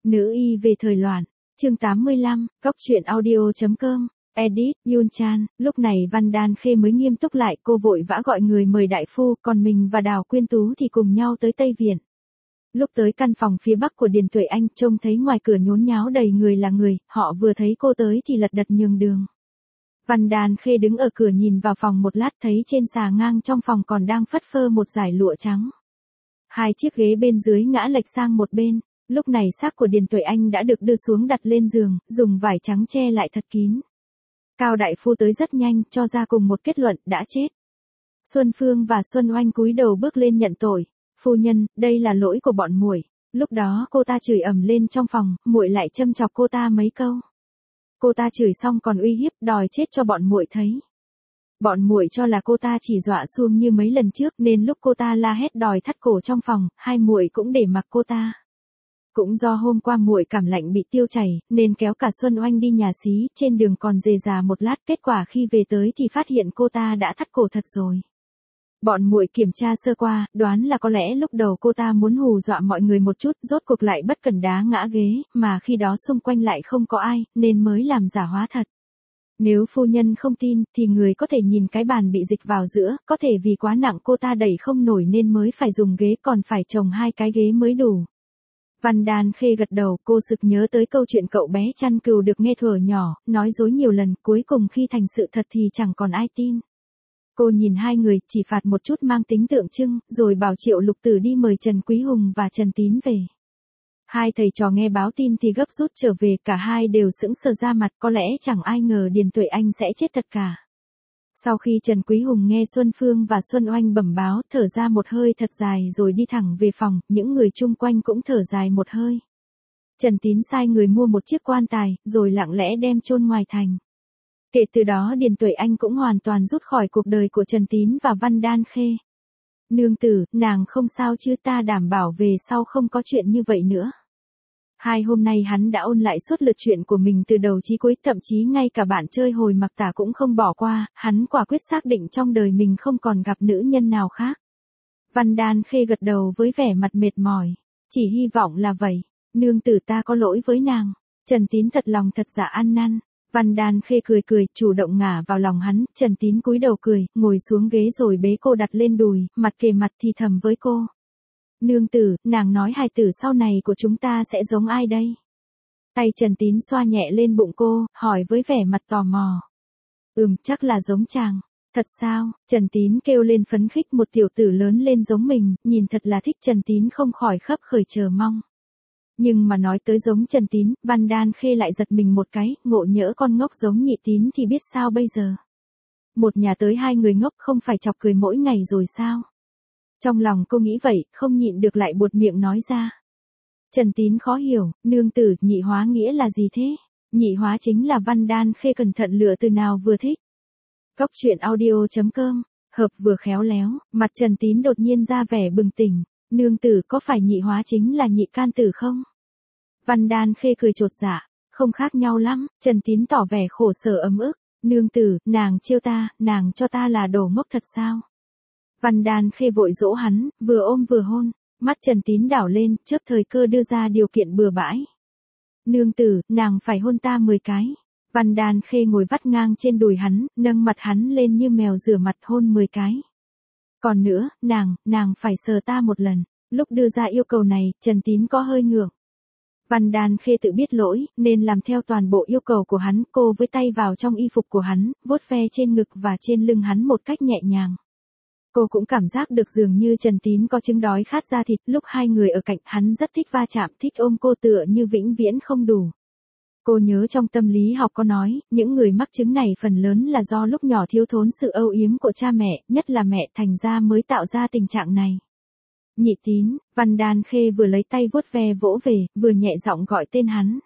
Nữ y về thời loạn, chương 85, Cóc truyện audio.com, edit, Yun Chan. Lúc này Văn Đan Khê mới nghiêm túc lại, cô vội vã gọi người mời đại phu, còn mình và Đào Quyên Tú thì cùng nhau tới Tây Viện. Lúc tới căn phòng phía bắc của Điền Tuệ Anh, trông thấy ngoài cửa nhốn nháo đầy người là người, họ vừa thấy cô tới thì lật đật nhường đường. Văn Đan Khê đứng ở cửa nhìn vào phòng một lát, thấy trên xà ngang trong phòng còn đang phất phơ một dải lụa trắng. Hai chiếc ghế bên dưới ngã lệch sang một bên. Lúc này xác của Điền Tuệ Anh đã được đưa xuống đặt lên giường, dùng vải trắng che lại thật kín. Cao đại phu tới rất nhanh, cho ra cùng một kết luận, đã chết. Xuân Phương và Xuân Oanh cúi đầu bước lên nhận tội. Phu nhân, đây là lỗi của bọn muội. Lúc đó cô ta chửi ầm lên trong phòng, muội lại châm chọc cô ta mấy câu. Cô ta chửi xong còn uy hiếp, đòi chết cho bọn muội thấy. Bọn muội cho là cô ta chỉ dọa xuông như mấy lần trước, nên lúc cô ta la hét đòi thắt cổ trong phòng, hai muội cũng để mặc cô ta. Cũng do hôm qua muội cảm lạnh bị tiêu chảy, nên kéo cả Xuân Oanh đi nhà xí, trên đường còn rề rà một lát, kết quả khi về tới thì phát hiện cô ta đã thắt cổ thật rồi. Bọn muội kiểm tra sơ qua, đoán là có lẽ lúc đầu cô ta muốn hù dọa mọi người một chút, rốt cuộc lại bất cẩn đá ngã ghế, mà khi đó xung quanh lại không có ai, nên mới làm giả hóa thật. Nếu phu nhân không tin, thì người có thể nhìn cái bàn bị dịch vào giữa, có thể vì quá nặng cô ta đẩy không nổi nên mới phải dùng ghế, còn phải chồng hai cái ghế mới đủ. Văn Đan Khê gật đầu, cô sực nhớ tới câu chuyện cậu bé chăn cừu được nghe thuở nhỏ, nói dối nhiều lần, cuối cùng khi thành sự thật thì chẳng còn ai tin. Cô nhìn hai người, chỉ phạt một chút mang tính tượng trưng, rồi bảo Triệu Lục Tử đi mời Trần Quý Hùng và Trần Tín về. Hai thầy trò nghe báo tin thì gấp rút trở về, cả hai đều sững sờ ra mặt, có lẽ chẳng ai ngờ Điền Tuệ Anh sẽ chết thật cả. Sau khi Trần Quý Hùng nghe Xuân Phương và Xuân Oanh bẩm báo, thở ra một hơi thật dài rồi đi thẳng về phòng, những người chung quanh cũng thở dài một hơi. Trần Tín sai người mua một chiếc quan tài, rồi lặng lẽ đem chôn ngoài thành. Kể từ đó Điền Tuệ Anh cũng hoàn toàn rút khỏi cuộc đời của Trần Tín và Văn Đan Khê. Nương tử, nàng không sao chứ, ta đảm bảo về sau không có chuyện như vậy nữa. Hai hôm nay hắn đã ôn lại suốt lượt chuyện của mình từ đầu chí cuối, thậm chí ngay cả bạn chơi hồi mặc tả cũng không bỏ qua, hắn quả quyết xác định trong đời mình không còn gặp nữ nhân nào khác. Văn Đan Khê gật đầu với vẻ mặt mệt mỏi. Chỉ hy vọng là vậy, nương tử ta có lỗi với nàng. Trần Tín thật lòng thật dạ ăn năn. Văn Đan Khê cười cười, chủ động ngả vào lòng hắn, Trần Tín cúi đầu cười, ngồi xuống ghế rồi bế cô đặt lên đùi, mặt kề mặt thì thầm với cô. Nương tử, nàng nói hài tử sau này của chúng ta sẽ giống ai đây? Tay Trần Tín xoa nhẹ lên bụng cô, hỏi với vẻ mặt tò mò. Chắc là giống chàng. Thật sao? Trần Tín kêu lên phấn khích, một tiểu tử lớn lên giống mình, nhìn thật là thích. Trần Tín không khỏi khấp khởi chờ mong. Nhưng mà nói tới giống Trần Tín, Văn Đan Khê lại giật mình một cái, ngộ nhỡ con ngốc giống Nhị Tín thì biết sao bây giờ? Một nhà tới hai người ngốc không phải chọc cười mỗi ngày rồi sao? Trong lòng cô nghĩ vậy, không nhịn được lại buột miệng nói ra. Trần Tín khó hiểu, nương tử, nhị hóa nghĩa là gì thế? Nhị hóa chính là Văn Đan Khê cẩn thận lựa từ nào vừa thích. Cóc truyện audio.com, hợp vừa khéo léo, mặt Trần Tín đột nhiên ra vẻ bừng tỉnh. Nương tử, có phải nhị hóa chính là nhị can tử không? Văn Đan Khê cười chột dạ, không khác nhau lắm. Trần Tín tỏ vẻ khổ sở ấm ức. Nương tử, nàng trêu ta, nàng cho ta là đồ ngốc thật sao? Văn Đan Khê vội dỗ hắn, vừa ôm vừa hôn. Mắt Trần Tín đảo lên, chớp thời cơ đưa ra điều kiện bừa bãi. Nương tử, nàng phải hôn ta 10 cái. Văn Đan Khê ngồi vắt ngang trên đùi hắn, nâng mặt hắn lên như mèo rửa mặt, hôn 10 cái. Còn nữa, nàng phải sờ ta một lần. Lúc đưa ra yêu cầu này, Trần Tín có hơi ngượng. Văn Đan Khê tự biết lỗi, nên làm theo toàn bộ yêu cầu của hắn, cô với tay vào trong y phục của hắn, vuốt ve trên ngực và trên lưng hắn một cách nhẹ nhàng. Cô cũng cảm giác được dường như Trần Tín có chứng đói khát da thịt, lúc hai người ở cạnh hắn rất thích va chạm, thích ôm cô tựa như vĩnh viễn không đủ. Cô nhớ trong tâm lý học có nói, những người mắc chứng này phần lớn là do lúc nhỏ thiếu thốn sự âu yếm của cha mẹ, nhất là mẹ, thành ra mới tạo ra tình trạng này. Nhị Tín, Văn Đan Khê vừa lấy tay vuốt ve vỗ về, vừa nhẹ giọng gọi tên hắn.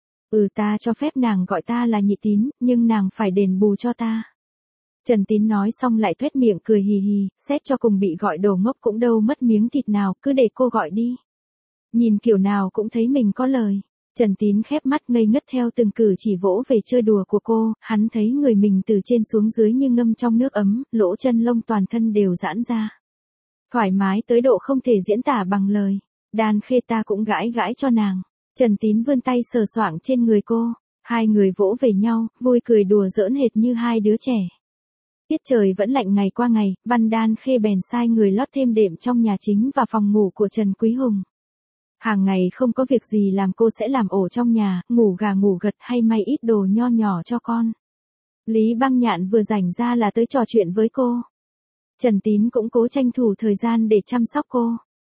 Ta cho phép nàng gọi ta là Nhị Tín, nhưng nàng phải đền bù cho ta. Trần Tín nói xong lại tuét miệng cười hì hì, xét cho cùng bị gọi đồ ngốc cũng đâu mất miếng thịt nào, cứ để cô gọi đi. Nhìn kiểu nào cũng thấy mình có lời. Trần Tín khép mắt ngây ngất theo từng cử chỉ vỗ về chơi đùa của cô, hắn thấy người mình từ trên xuống dưới như ngâm trong nước ấm, lỗ chân lông toàn thân đều giãn ra. Thoải mái tới độ không thể diễn tả bằng lời. Đan Khê, ta cũng gãi gãi cho nàng. Trần Tín vươn tay sờ soạng trên người cô. Hai người vỗ về nhau, vui cười đùa giỡn hệt như hai đứa trẻ. Tiết trời vẫn lạnh ngày qua ngày, Văn Đan Khê bèn sai người lót thêm đệm trong nhà chính và phòng ngủ của Trần Quý Hùng. Hàng ngày không có việc gì làm cô sẽ làm ổ trong nhà, ngủ gà ngủ gật hay may ít đồ nho nhỏ cho con. Lý Băng Nhạn vừa rảnh ra là tới trò chuyện với cô. Trần Tín cũng cố tranh thủ thời gian để chăm sóc cô.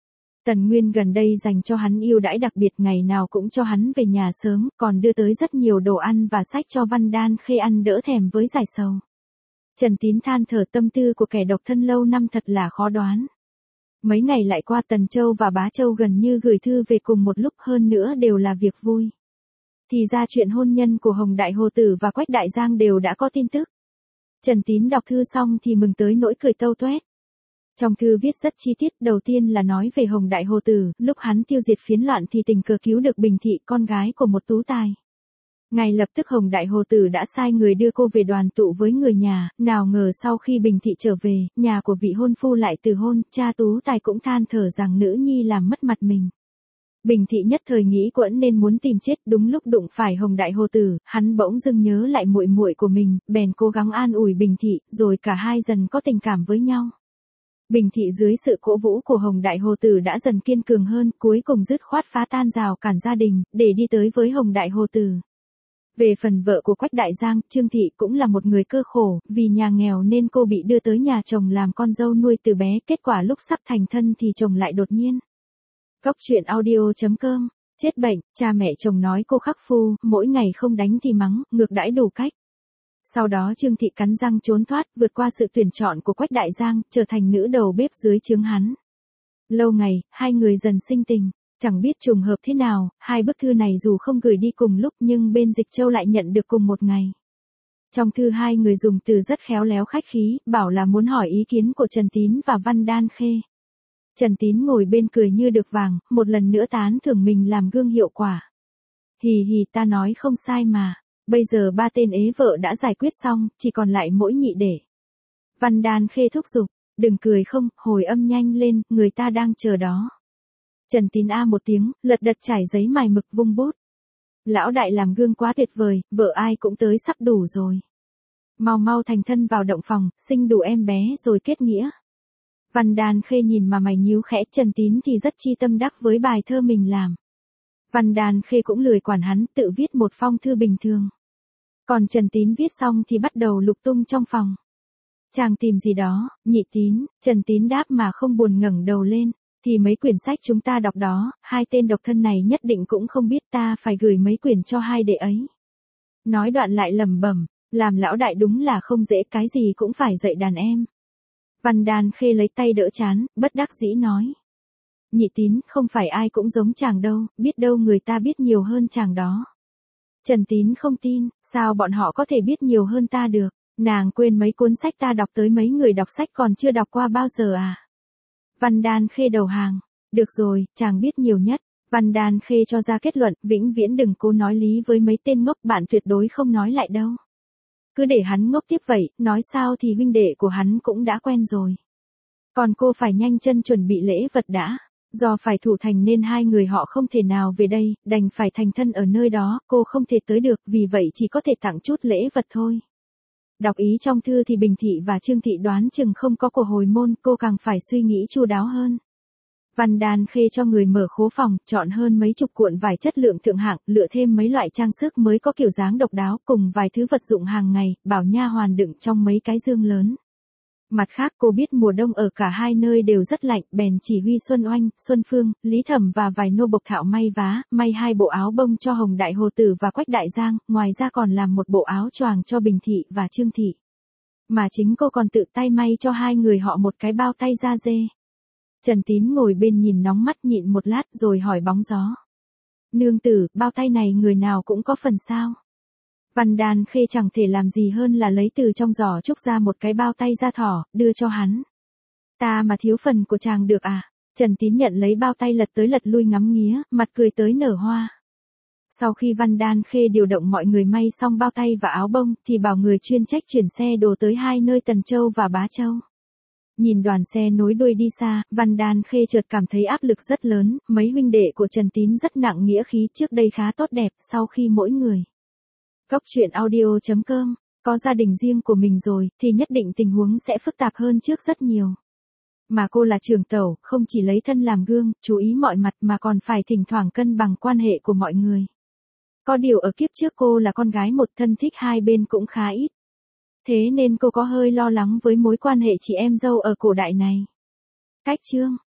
Tần Nguyên gần đây dành cho hắn ưu đãi đặc biệt, ngày nào cũng cho hắn về nhà sớm, còn đưa tới rất nhiều đồ ăn và sách cho Văn Đan Khê ăn đỡ thèm với giải sầu. Trần Tín than thở tâm tư của kẻ độc thân lâu năm thật là khó đoán. Mấy ngày lại qua Tần Châu và Bá Châu gần như gửi thư về cùng một lúc, hơn nữa đều là việc vui. Thì ra chuyện hôn nhân của Hồng Đại Hồ Tử và Quách Đại Giang đều đã có tin tức. Trần Tín đọc thư xong thì mừng tới nỗi cười tâu toét. Trong thư viết rất chi tiết, đầu tiên là nói về Hồng Đại Hồ Tử, lúc hắn tiêu diệt phiến loạn thì tình cờ cứu được Bình Thị, con gái của một tú tài. Ngay lập tức Hồng Đại Hồ Tử đã sai người đưa cô về đoàn tụ với người nhà, nào ngờ sau khi Bình Thị trở về, nhà của vị hôn phu lại từ hôn, cha tú tài cũng than thở rằng nữ nhi làm mất mặt mình. Bình Thị nhất thời nghĩ quẫn nên muốn tìm chết, đúng lúc đụng phải Hồng Đại Hồ Tử, hắn bỗng dưng nhớ lại muội muội của mình, bèn cố gắng an ủi Bình Thị, rồi cả hai dần có tình cảm với nhau. Bình Thị dưới sự cổ vũ của Hồng Đại Hồ Tử đã dần kiên cường hơn, cuối cùng dứt khoát phá tan rào cản gia đình, để đi tới với Hồng Đại Hồ Tử. Về phần vợ của Quách Đại Giang, Trương Thị cũng là một người cơ khổ, vì nhà nghèo nên cô bị đưa tới nhà chồng làm con dâu nuôi từ bé, kết quả lúc sắp thành thân thì chồng lại đột nhiên. Cóc truyện audio.com, chết bệnh, cha mẹ chồng nói cô khắc phu, mỗi ngày không đánh thì mắng, ngược đãi đủ cách. Sau đó Trương Thị cắn răng trốn thoát, vượt qua sự tuyển chọn của Quách Đại Giang, trở thành nữ đầu bếp dưới trướng hắn. Lâu ngày, hai người dần sinh tình. Chẳng biết trùng hợp thế nào, hai bức thư này dù không gửi đi cùng lúc nhưng bên Dịch Châu lại nhận được cùng một ngày. Trong thư hai người dùng từ rất khéo léo khách khí, bảo là muốn hỏi ý kiến của Trần Tín và Văn Đan Khê. Trần Tín ngồi bên cười như được vàng, một lần nữa tán thưởng mình làm gương hiệu quả. Hì hì, ta nói không sai mà, bây giờ ba tên ế vợ đã giải quyết xong, chỉ còn lại mỗi nhị để. Văn Đan Khê thúc giục, đừng cười không, hồi âm nhanh lên, người ta đang chờ đó. Trần Tín a một tiếng, lật đật trải giấy mài mực vung bút. Lão đại làm gương quá tuyệt vời, vợ ai cũng tới sắp đủ rồi. Mau mau thành thân vào động phòng, sinh đủ em bé rồi kết nghĩa. Văn Đan Khê nhìn mà mày nhíu khẽ, Trần Tín thì rất chi tâm đắc với bài thơ mình làm. Văn Đan Khê cũng lười quản hắn, tự viết một phong thư bình thường. Còn Trần Tín viết xong thì bắt đầu lục tung trong phòng. Chàng tìm gì đó, nhị Tín, Trần Tín đáp mà không buồn ngẩng đầu lên. Thì mấy quyển sách chúng ta đọc đó, hai tên độc thân này nhất định cũng không biết, ta phải gửi mấy quyển cho hai đệ ấy. Nói đoạn lại lẩm bẩm, làm lão đại đúng là không dễ, cái gì cũng phải dạy đàn em. Văn Đan Khê lấy tay đỡ chán, bất đắc dĩ nói. Nhị Tín, không phải ai cũng giống chàng đâu, biết đâu người ta biết nhiều hơn chàng đó. Trần Tín không tin, sao bọn họ có thể biết nhiều hơn ta được, nàng quên mấy cuốn sách ta đọc tới mấy người đọc sách còn chưa đọc qua bao giờ à. Văn Đan Khê đầu hàng, được rồi, chàng biết nhiều nhất. Văn Đan Khê cho ra kết luận, vĩnh viễn đừng cố nói lý với mấy tên ngốc, bạn tuyệt đối không nói lại đâu. Cứ để hắn ngốc tiếp vậy, nói sao thì huynh đệ của hắn cũng đã quen rồi. Còn cô phải nhanh chân chuẩn bị lễ vật đã. Do phải thủ thành nên hai người họ không thể nào về đây, đành phải thành thân ở nơi đó, cô không thể tới được, vì vậy chỉ có thể tặng chút lễ vật thôi. Đọc ý trong thư thì Bình Thị và Trương Thị đoán chừng không có của hồi môn, cô càng phải suy nghĩ chu đáo hơn. Văn Đan Khê cho người mở khố phòng, chọn hơn mấy chục cuộn vải chất lượng thượng hạng, lựa thêm mấy loại trang sức mới có kiểu dáng độc đáo, cùng vài thứ vật dụng hàng ngày, bảo nha hoàn đựng trong mấy cái dương lớn. Mặt khác cô biết mùa đông ở cả hai nơi đều rất lạnh, bèn chỉ huy Xuân Oanh, Xuân Phương, Lý Thẩm và vài nô bộc thạo may vá, may hai bộ áo bông cho Hồng Đại Hồ Tử và Quách Đại Giang, ngoài ra còn làm một bộ áo choàng cho Bình Thị và Trương Thị. Mà chính cô còn tự tay may cho hai người họ một cái bao tay da dê. Trần Tín ngồi bên nhìn nóng mắt nhịn một lát rồi hỏi bóng gió. Nương tử, bao tay này người nào cũng có phần sao? Văn Đan Khê chẳng thể làm gì hơn là lấy từ trong giỏ trúc ra một cái bao tay da thỏ, đưa cho hắn. Ta mà thiếu phần của chàng được à? Trần Tín nhận lấy bao tay lật tới lật lui ngắm nghía, mặt cười tới nở hoa. Sau khi Văn Đan Khê điều động mọi người may xong bao tay và áo bông, thì bảo người chuyên trách chuyển xe đồ tới hai nơi Tần Châu và Bá Châu. Nhìn đoàn xe nối đuôi đi xa, Văn Đan Khê chợt cảm thấy áp lực rất lớn, mấy huynh đệ của Trần Tín rất nặng nghĩa khí, trước đây khá tốt đẹp, sau khi mỗi người. Góc truyện audio.com, có gia đình riêng của mình rồi, thì nhất định tình huống sẽ phức tạp hơn trước rất nhiều. Mà cô là trưởng tẩu, không chỉ lấy thân làm gương, chú ý mọi mặt mà còn phải thỉnh thoảng cân bằng quan hệ của mọi người. Có điều ở kiếp trước cô là con gái một, thân thích hai bên cũng khá ít. Thế nên cô có hơi lo lắng với mối quan hệ chị em dâu ở cổ đại này. Cách chương